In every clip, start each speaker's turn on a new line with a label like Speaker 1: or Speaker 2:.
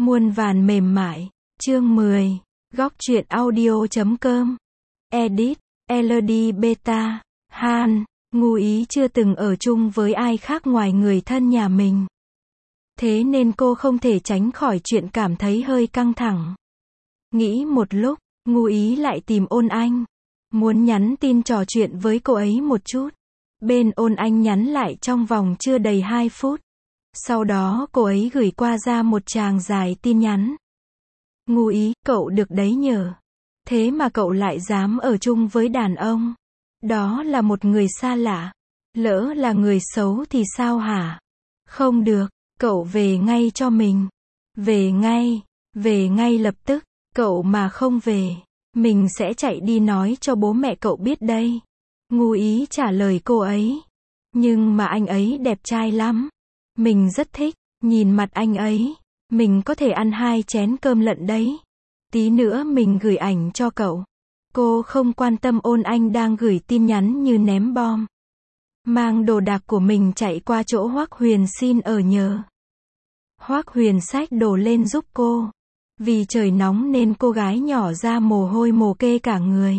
Speaker 1: Muôn vàn mềm mại. Chương 10. Góc truyện audio.com. Edit. LD Beta. Han. Ngu ý chưa từng ở chung với ai khác ngoài người thân nhà mình. Thế nên cô không thể tránh khỏi chuyện cảm thấy hơi căng thẳng. Nghĩ một lúc, Ngu ý lại tìm Ôn Anh. Muốn nhắn tin trò chuyện với cô ấy một chút. Bên Ôn Anh nhắn lại trong vòng chưa đầy 2 phút. Sau đó cô ấy gửi qua ra một tràng dài tin nhắn. Ngu ý, cậu được đấy nhờ. Thế mà cậu lại dám ở chung với đàn ông. Đó là một người xa lạ. Lỡ là người xấu thì sao hả? Không được, cậu về ngay cho mình. Về ngay lập tức. Cậu mà không về, mình sẽ chạy đi nói cho bố mẹ cậu biết đây. Ngu ý trả lời cô ấy. Nhưng mà anh ấy đẹp trai lắm. Mình rất thích, nhìn mặt anh ấy. Mình có thể ăn 2 chén cơm lận đấy. Tí nữa mình gửi ảnh cho cậu. Cô không quan tâm Ôn Anh đang gửi tin nhắn như ném bom. Mang đồ đạc của mình chạy qua chỗ Hoắc Huyền xin ở nhờ. Hoắc Huyền xách đồ lên giúp cô. Vì trời nóng nên cô gái nhỏ ra mồ hôi mồ kê cả người.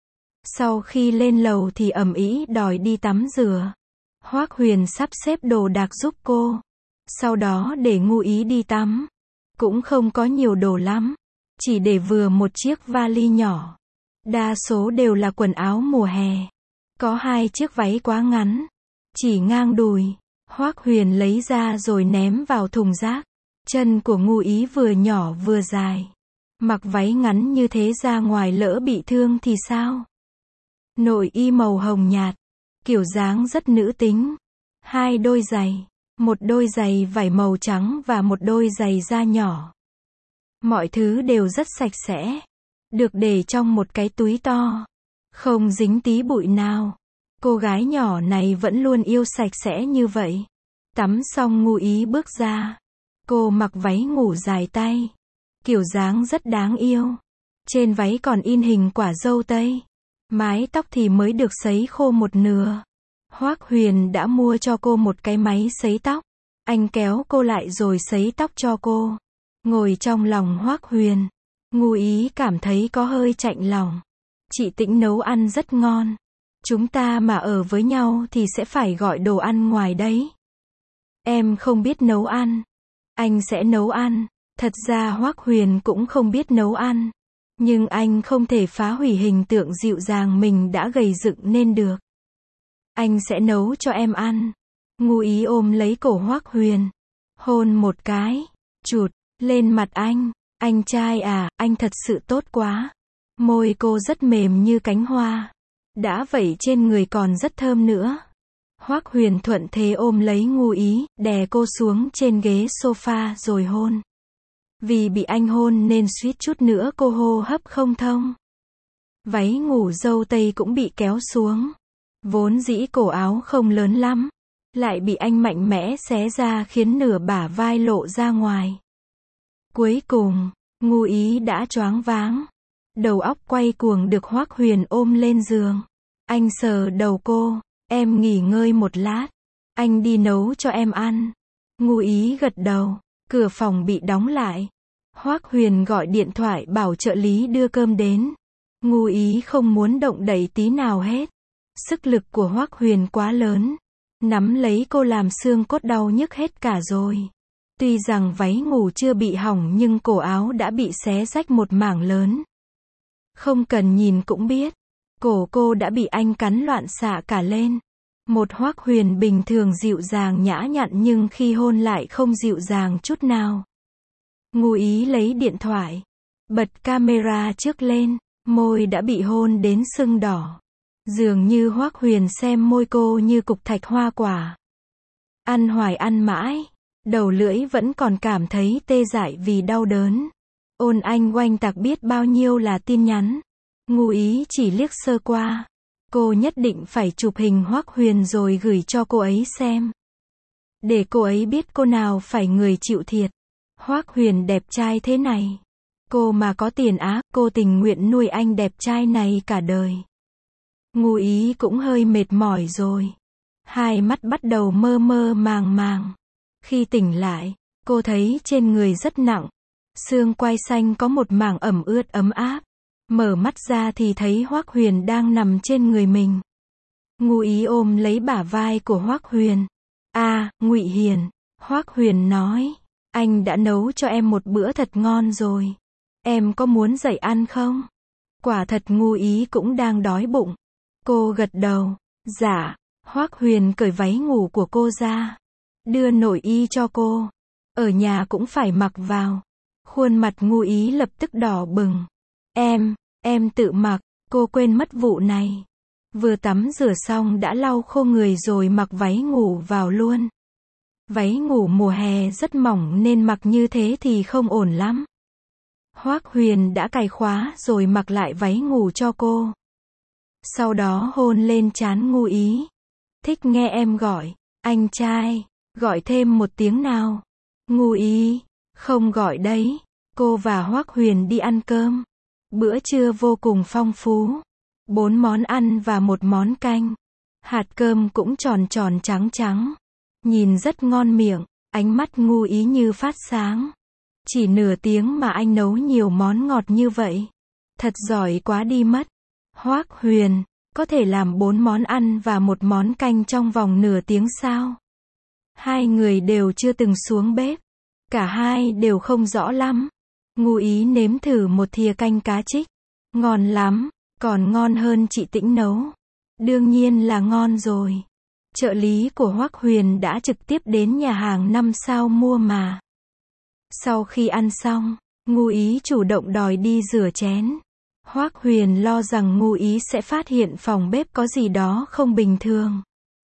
Speaker 1: Sau khi lên lầu thì ầm ĩ đòi đi tắm rửa. Hoắc Huyền sắp xếp đồ đạc giúp cô. Sau đó để Ngu ý đi tắm. Cũng không có nhiều đồ lắm. Chỉ để vừa một chiếc vali nhỏ. Đa số đều là quần áo mùa hè. Có 2 chiếc váy quá ngắn. Chỉ ngang đùi. Hoắc Huyền lấy ra rồi ném vào thùng rác. Chân của Ngu ý vừa nhỏ vừa dài. Mặc váy ngắn như thế ra ngoài lỡ bị thương thì sao? Nội y màu hồng nhạt. Kiểu dáng rất nữ tính. 2 đôi giày. Một đôi giày vải màu trắng và một đôi giày da nhỏ. Mọi thứ đều rất sạch sẽ. Được để trong một cái túi to. Không dính tí bụi nào. Cô gái nhỏ này vẫn luôn yêu sạch sẽ như vậy. Tắm xong Ngu ý bước ra. Cô mặc váy ngủ dài tay. Kiểu dáng rất đáng yêu. Trên váy còn in hình quả dâu tây. Mái tóc thì mới được sấy khô một nửa. Hoắc Huyền đã mua cho cô một cái máy sấy tóc. Anh kéo cô lại rồi sấy tóc cho cô. Ngồi trong lòng Hoắc Huyền. Ngu ý cảm thấy có hơi chạnh lòng. Chị Tĩnh nấu ăn rất ngon. Chúng ta mà ở với nhau thì sẽ phải gọi đồ ăn ngoài đấy. Em không biết nấu ăn. Anh sẽ nấu ăn. Thật ra Hoắc Huyền cũng không biết nấu ăn. Nhưng anh không thể phá hủy hình tượng dịu dàng mình đã gầy dựng nên được. Anh sẽ nấu cho em ăn. Ngu ý ôm lấy cổ Hoắc Huyền. Hôn một cái. Chụt. Lên mặt anh. Anh trai à, anh thật sự tốt quá. Môi cô rất mềm như cánh hoa. Đã vậy trên người còn rất thơm nữa. Hoắc Huyền thuận thế ôm lấy Ngu ý, đè cô xuống trên ghế sofa rồi hôn. Vì bị anh hôn nên suýt chút nữa cô hô hấp không thông. Váy ngủ dâu tây cũng bị kéo xuống. Vốn dĩ cổ áo không lớn lắm. Lại bị anh mạnh mẽ xé ra khiến nửa bả vai lộ ra ngoài. Cuối cùng, Ngu ý đã choáng váng. Đầu óc quay cuồng được Hoắc Huyền ôm lên giường. Anh sờ đầu cô. Em nghỉ ngơi một lát. Anh đi nấu cho em ăn. Ngu ý gật đầu. Cửa phòng bị đóng lại. Hoắc Huyền gọi điện thoại bảo trợ lý đưa cơm đến. Ngu ý không muốn động đậy tí nào hết. Sức lực của Hoắc Huyền quá lớn. Nắm lấy cô làm xương cốt đau nhức hết cả rồi. Tuy rằng váy ngủ chưa bị hỏng nhưng cổ áo đã bị xé rách một mảng lớn. Không cần nhìn cũng biết. Cổ cô đã bị anh cắn loạn xạ cả lên. Một Hoắc Huyền bình thường dịu dàng nhã nhặn nhưng khi hôn lại không dịu dàng chút nào. Ngu ý lấy điện thoại. Bật camera trước lên. Môi đã bị hôn đến sưng đỏ. Dường như Hoắc Huyền xem môi cô như cục thạch hoa quả. Ăn hoài ăn mãi. Đầu lưỡi vẫn còn cảm thấy tê dại vì đau đớn. Ôn Anh oanh tạc biết bao nhiêu là tin nhắn. Ngu ý chỉ liếc sơ qua. Cô nhất định phải chụp hình Hoắc Huyền rồi gửi cho cô ấy xem. Để cô ấy biết cô nào phải người chịu thiệt. Hoắc Huyền đẹp trai thế này. Cô mà có tiền á, cô tình nguyện nuôi anh đẹp trai này cả đời. Ngu ý cũng hơi mệt mỏi rồi. Hai mắt bắt đầu mơ mơ màng màng. Khi tỉnh lại, cô thấy trên người rất nặng. Xương quai xanh có một mảng ẩm ướt ấm áp. Mở mắt ra thì thấy Hoắc Huyền đang nằm trên người mình. Ngụ Ý ôm lấy bả vai của Hoắc Huyền. Ngụy Hiền. Hoắc Huyền nói. Anh đã nấu cho em một bữa thật ngon rồi. Em có muốn dậy ăn không? Quả thật Ngụ Ý cũng đang đói bụng. Cô gật đầu. Dạ. Hoắc Huyền cởi váy ngủ của cô ra. Đưa nội y cho cô. Ở nhà cũng phải mặc vào. Khuôn mặt Ngụ Ý lập tức đỏ bừng. Em tự mặc. Cô quên mất vụ này. Vừa tắm rửa xong đã lau khô người rồi mặc váy ngủ vào luôn. Váy ngủ mùa hè rất mỏng nên mặc như thế thì không ổn lắm. Hoắc Huyền đã cài khóa rồi mặc lại váy ngủ cho cô. Sau đó hôn lên trán Ngụ Ý. Thích nghe em gọi. Anh trai. Gọi thêm một tiếng nào. Ngụ Ý. Không gọi đấy. Cô và Hoắc Huyền đi ăn cơm. Bữa trưa vô cùng phong phú. 4 món ăn và 1 món canh. Hạt cơm cũng tròn tròn trắng trắng. Nhìn rất ngon miệng. Ánh mắt Ngụ Ý như phát sáng. Chỉ nửa tiếng mà anh nấu nhiều món ngọt như vậy. Thật giỏi quá đi mất. Hoắc Huyền, có thể làm 4 món ăn và 1 món canh trong vòng nửa tiếng sao? Hai người đều chưa từng xuống bếp. Cả hai đều không rõ lắm. Ngụ Ý nếm thử một thìa canh cá trích. Ngon lắm, còn ngon hơn chị Tĩnh nấu. Đương nhiên là ngon rồi. Trợ lý của Hoắc Huyền đã trực tiếp đến nhà hàng 5 sao mua mà. Sau khi ăn xong, Ngụ Ý chủ động đòi đi rửa chén. Hoắc Huyền lo rằng Ngụ Ý sẽ phát hiện phòng bếp có gì đó không bình thường.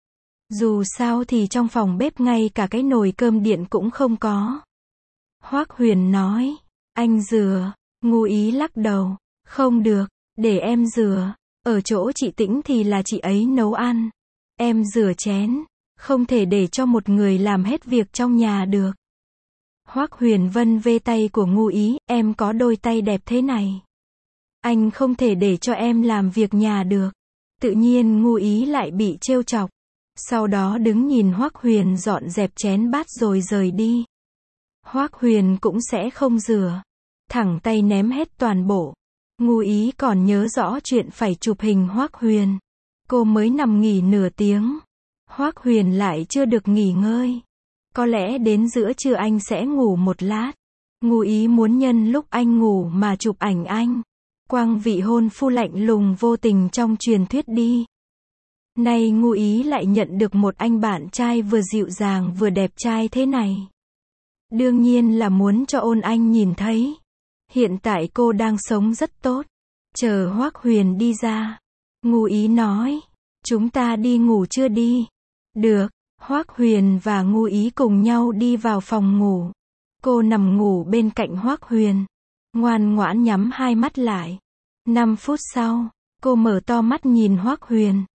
Speaker 1: Dù sao thì trong phòng bếp ngay cả cái nồi cơm điện cũng không có. Hoắc Huyền nói, anh rửa. Ngụ Ý lắc đầu, không được, để em rửa. Ở chỗ chị Tĩnh thì là chị ấy nấu ăn. Em rửa chén, không thể để cho một người làm hết việc trong nhà được. Hoắc Huyền vân vê tay của Ngụ Ý, em có đôi tay đẹp thế này. Anh không thể để cho em làm việc nhà được. Tự nhiên Ngụ Ý lại bị trêu chọc. Sau đó đứng nhìn Hoắc Huyền dọn dẹp chén bát rồi rời đi. Hoắc Huyền cũng sẽ không rửa. Thẳng tay ném hết toàn bộ. Ngụ Ý còn nhớ rõ chuyện phải chụp hình Hoắc Huyền. Cô mới nằm nghỉ nửa tiếng. Hoắc Huyền lại chưa được nghỉ ngơi. Có lẽ đến giữa trưa anh sẽ ngủ một lát. Ngụ Ý muốn nhân lúc anh ngủ mà chụp ảnh anh. Quang vị hôn phu lạnh lùng vô tình trong truyền thuyết đi. Nay Ngụ Ý lại nhận được một anh bạn trai vừa dịu dàng vừa đẹp trai thế này. Đương nhiên là muốn cho Ôn Anh nhìn thấy. Hiện tại cô đang sống rất tốt. Chờ Hoắc Huyền đi ra. Ngụ Ý nói, chúng ta đi ngủ chưa đi? Được. Hoắc Huyền và Ngụ Ý cùng nhau đi vào phòng ngủ. Cô nằm ngủ bên cạnh Hoắc Huyền. Ngoan ngoãn nhắm hai mắt lại. 5 phút sau, cô mở to mắt nhìn Hoắc Huyền.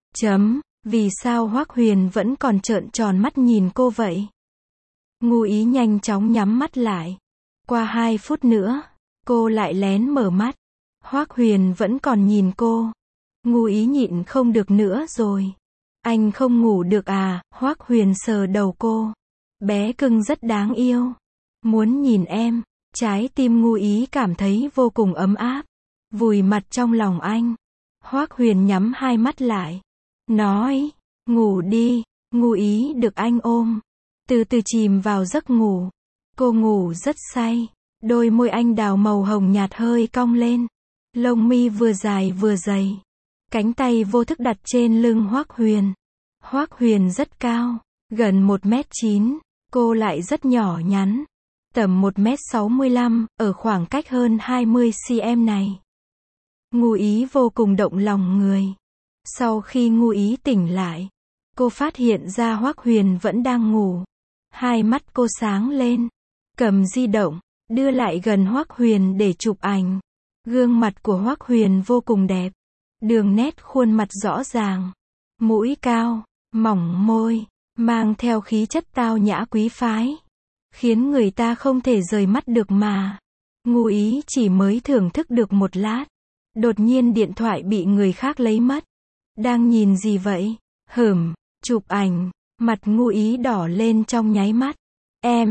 Speaker 1: Vì sao Hoắc Huyền vẫn còn trợn tròn mắt nhìn cô vậy? Ngụ Ý nhanh chóng nhắm mắt lại. Qua 2 phút nữa, cô lại lén mở mắt. Hoắc Huyền vẫn còn nhìn cô. Ngụ Ý nhịn không được nữa rồi. Anh không ngủ được à? Hoắc Huyền sờ đầu cô. Bé cưng rất đáng yêu. Muốn nhìn em. Trái tim Ngụ Ý cảm thấy vô cùng ấm áp. Vùi mặt trong lòng anh. Hoắc Huyền nhắm hai mắt lại. Nói, ngủ đi. Ngụ Ý được anh ôm. Từ từ chìm vào giấc ngủ. Cô ngủ rất say. Đôi môi anh đào màu hồng nhạt hơi cong lên. Lông mi vừa dài vừa dày. Cánh tay vô thức đặt trên lưng Hoắc Huyền. Hoắc Huyền rất cao. Gần 1m9. Cô lại rất nhỏ nhắn. Tầm 1m65, ở khoảng cách hơn 20cm này. Ngụ Ý vô cùng động lòng người. Sau khi Ngụ Ý tỉnh lại, cô phát hiện ra Hoắc Huyền vẫn đang ngủ. Hai mắt cô sáng lên. Cầm di động, đưa lại gần Hoắc Huyền để chụp ảnh. Gương mặt của Hoắc Huyền vô cùng đẹp. Đường nét khuôn mặt rõ ràng. Mũi cao, mỏng môi, mang theo khí chất tao nhã quý phái. Khiến người ta không thể rời mắt được mà. Ngụ Ý chỉ mới thưởng thức được một lát. Đột nhiên điện thoại bị người khác lấy mất. Đang nhìn gì vậy? Chụp ảnh. Mặt Ngụ Ý đỏ lên trong nháy mắt. Em.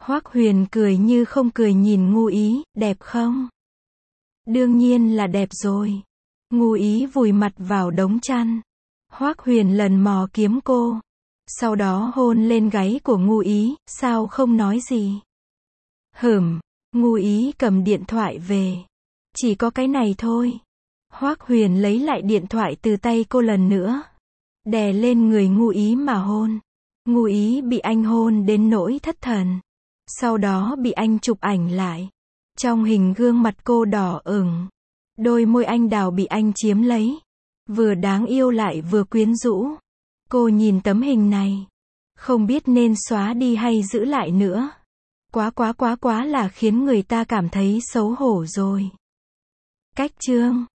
Speaker 1: Hoắc Huyền cười như không cười nhìn Ngu Ý, đẹp không? Đương nhiên là đẹp rồi. Ngu Ý vùi mặt vào đống chăn. Hoắc Huyền lần mò kiếm cô. Sau đó hôn lên gáy của Ngu Ý, sao không nói gì? Ngu Ý cầm điện thoại về. Chỉ có cái này thôi. Hoắc Huyền lấy lại điện thoại từ tay cô lần nữa. Đè lên người Ngu Ý mà hôn. Ngu Ý bị anh hôn đến nỗi thất thần. Sau đó bị anh chụp ảnh lại. Trong hình gương mặt cô đỏ ửng. Đôi môi anh đào bị anh chiếm lấy. Vừa đáng yêu lại vừa quyến rũ. Cô nhìn tấm hình này. Không biết nên xóa đi hay giữ lại nữa. Quá là khiến người ta cảm thấy xấu hổ rồi. Cách chương